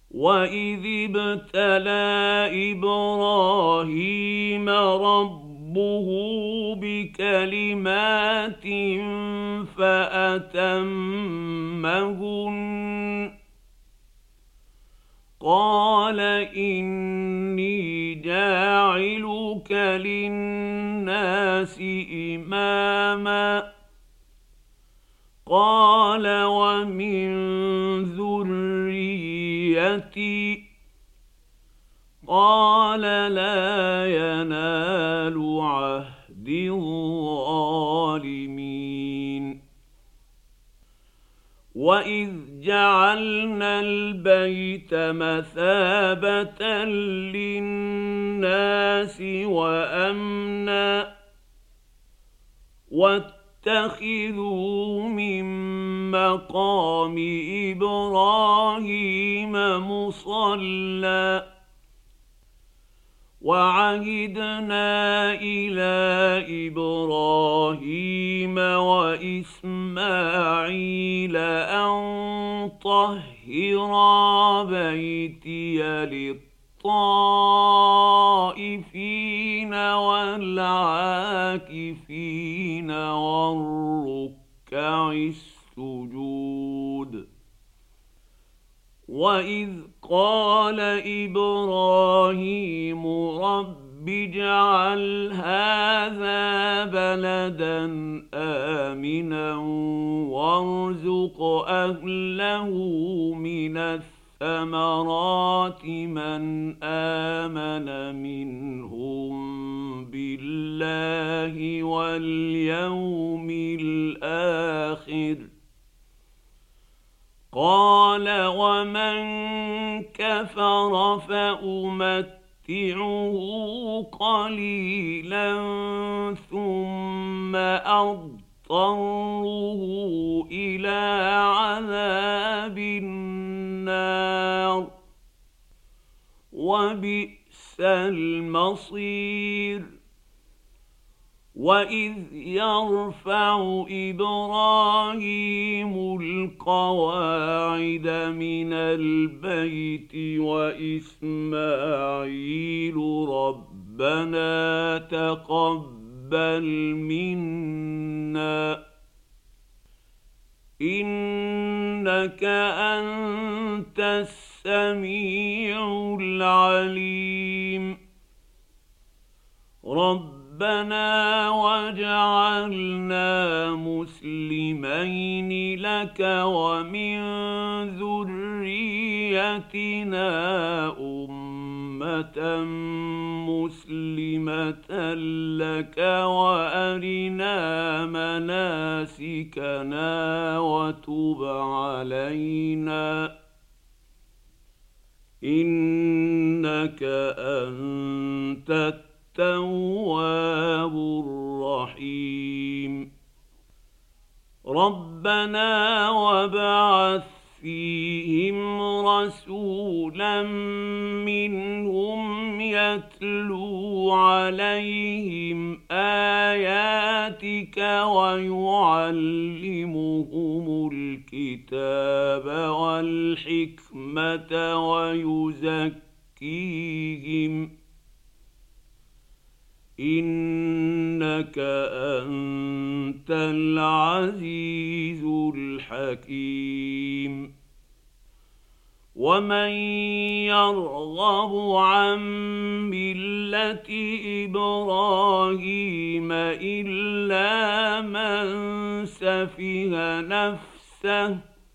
وإذ ابتلى إبراهيم ربه بكلمات فأتمهن قال إني جاعلك للناس إماما قال ومن ذريتي قال لا ينال عهد الظالمين وإذ جعلنا البيت مثابة للناس وأمنا واتخذوا من مقام إبراهيم مصلى وعهدنا إلى إبراهيم وإسماعيل أن طهرا بيتي للطائفين والعاكفين والركع السجود وإذ قال إبراهيم رب اجعل هذا بلدا آمنا وارزق أهله من الثمرات من آمن منهم بالله واليوم الآخر قال ومن كفر فأمتعه قليلا ثم أضطره إلى عذاب النار وبئس المصير وإذ يرفع إبراهيم القواعد من البيت وإسماعيل ربنا تقبل منا إنك أنت السميع العليم ربنا واجعلنا مسلمين لك ومن ذريتنا أمة مسلمة لك وأرنا مناسكنا وتب علينا إنك أنت التواب الرحيم ربنا وابعث فيهم رسولا منهم يتلو عليهم آياتك ويعلمهم الكتاب والحكمة ويزكيهم إنك أنت العزيز الحكيم ومن يرغب عن ملة إبراهيم إلا من سفه نفسه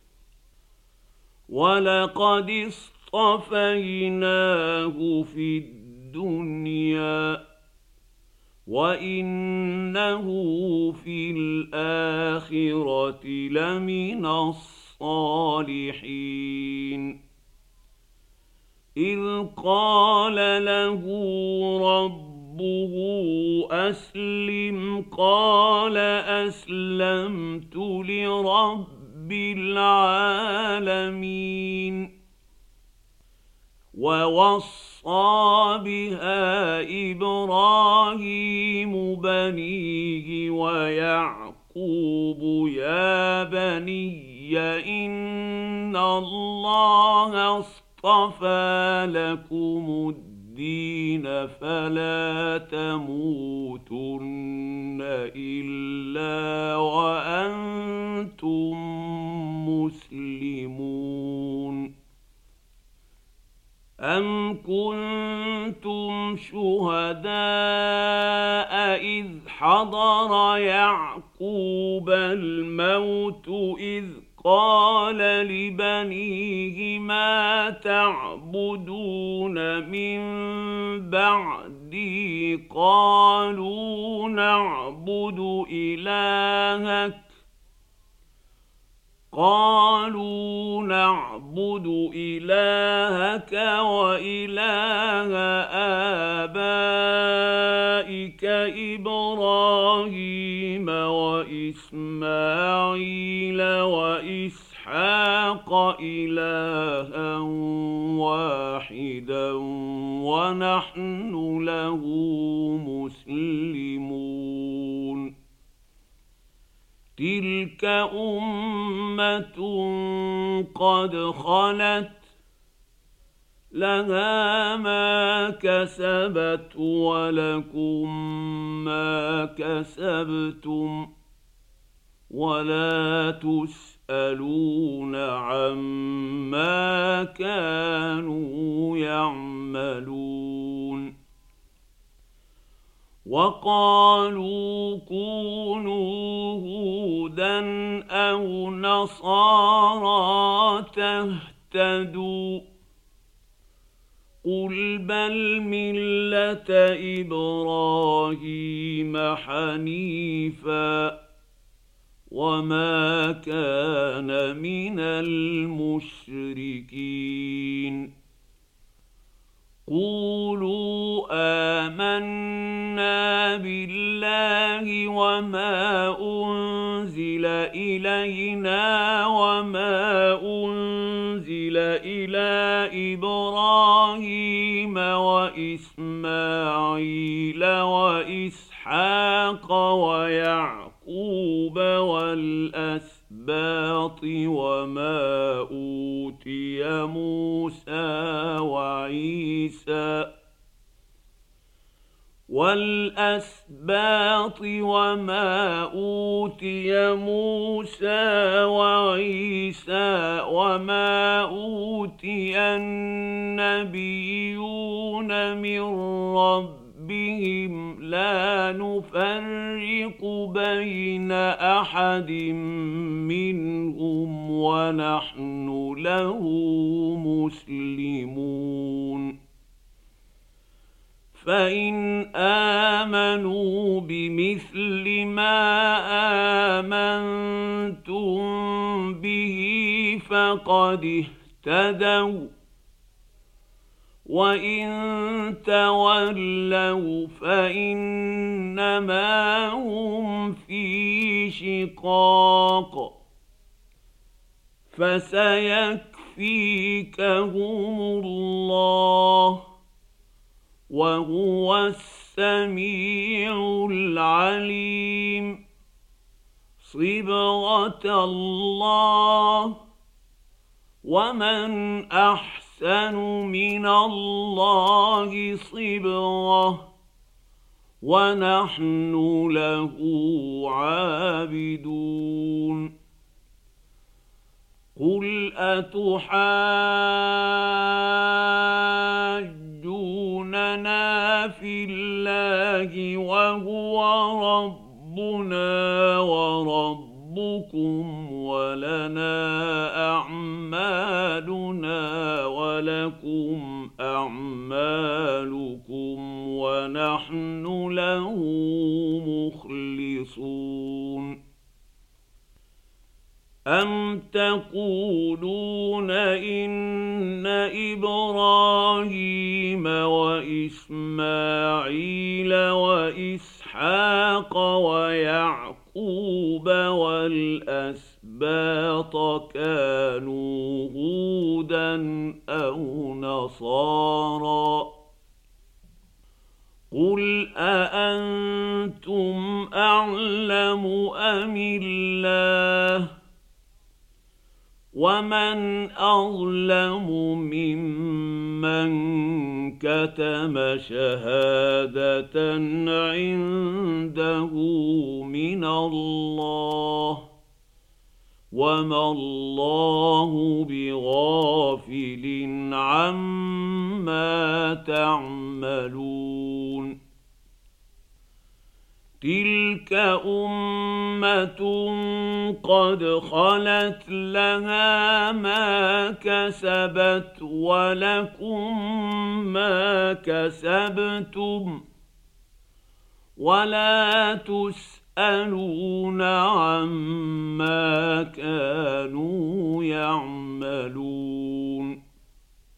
ولقد اصطفيناه في الدنيا وإنه في الآخرة لمن الصالحين إذ قال له ربه أسلم قال أسلمت لرب العالمين ووصى بها إبراهيم بنيه ويعقوب يا بني إن الله اصطفى اصطفى لكم الدين فلا تموتن إلا وأنتم مسلمون. أم كنتم شهداء إذ حضر يعقوب الموت إذ قال لبنيه ما تعبدون من بعدي قالوا نعبد إلهك وإله آبائك إبراهيم وإسماعيل وإسحاق إلها واحدا ونحن له مسلمون. تلك أمة قد خلت لها ما كسبت ولكم ما كسبتم ولا تسألون عما كانوا يعملون. وقالوا كونوا هودا أو نصارى تهتدوا قل بل ملة إبراهيم حنيفا وما كان من المشركين. قولوا آمنا بالله وما أنزل إلينا وما أنزل إلى إبراهيم وإسماعيل وإسحاق ويعقوب والأسباط وما أوتي موسى وعيسى وما أوتي النبيون من ربهم لا نفرق بين أحد منهم ونحن له مسلمون. فإن آمنوا بمثل ما آمنتم به فقد اهتدوا وإن تولوا فإنما هم في شقاق فسيكفيكهم الله وهو السميع العليم. صبغة الله ومن أحسن من الله صبغة ونحن له عابدون. قل أتحاجوننا في الله وهو ربنا وربكم ولنا أعمالنا ولكم أعمالكم ونحن له مخلصون. أم تقولون إن إبراهيم وإسماعيل وإسحاق ويعقوب والأسباط كانوا هودا أو نصارى قل أأنتم أعلم أم الله ومن أظلم ممن كتم شهادة عنده من الله وما الله بغافل عما تعملون تلك أمة قد خلت لها ما كسبت ولكم ما كسبتم ولا تسألون عما كانوا يعملون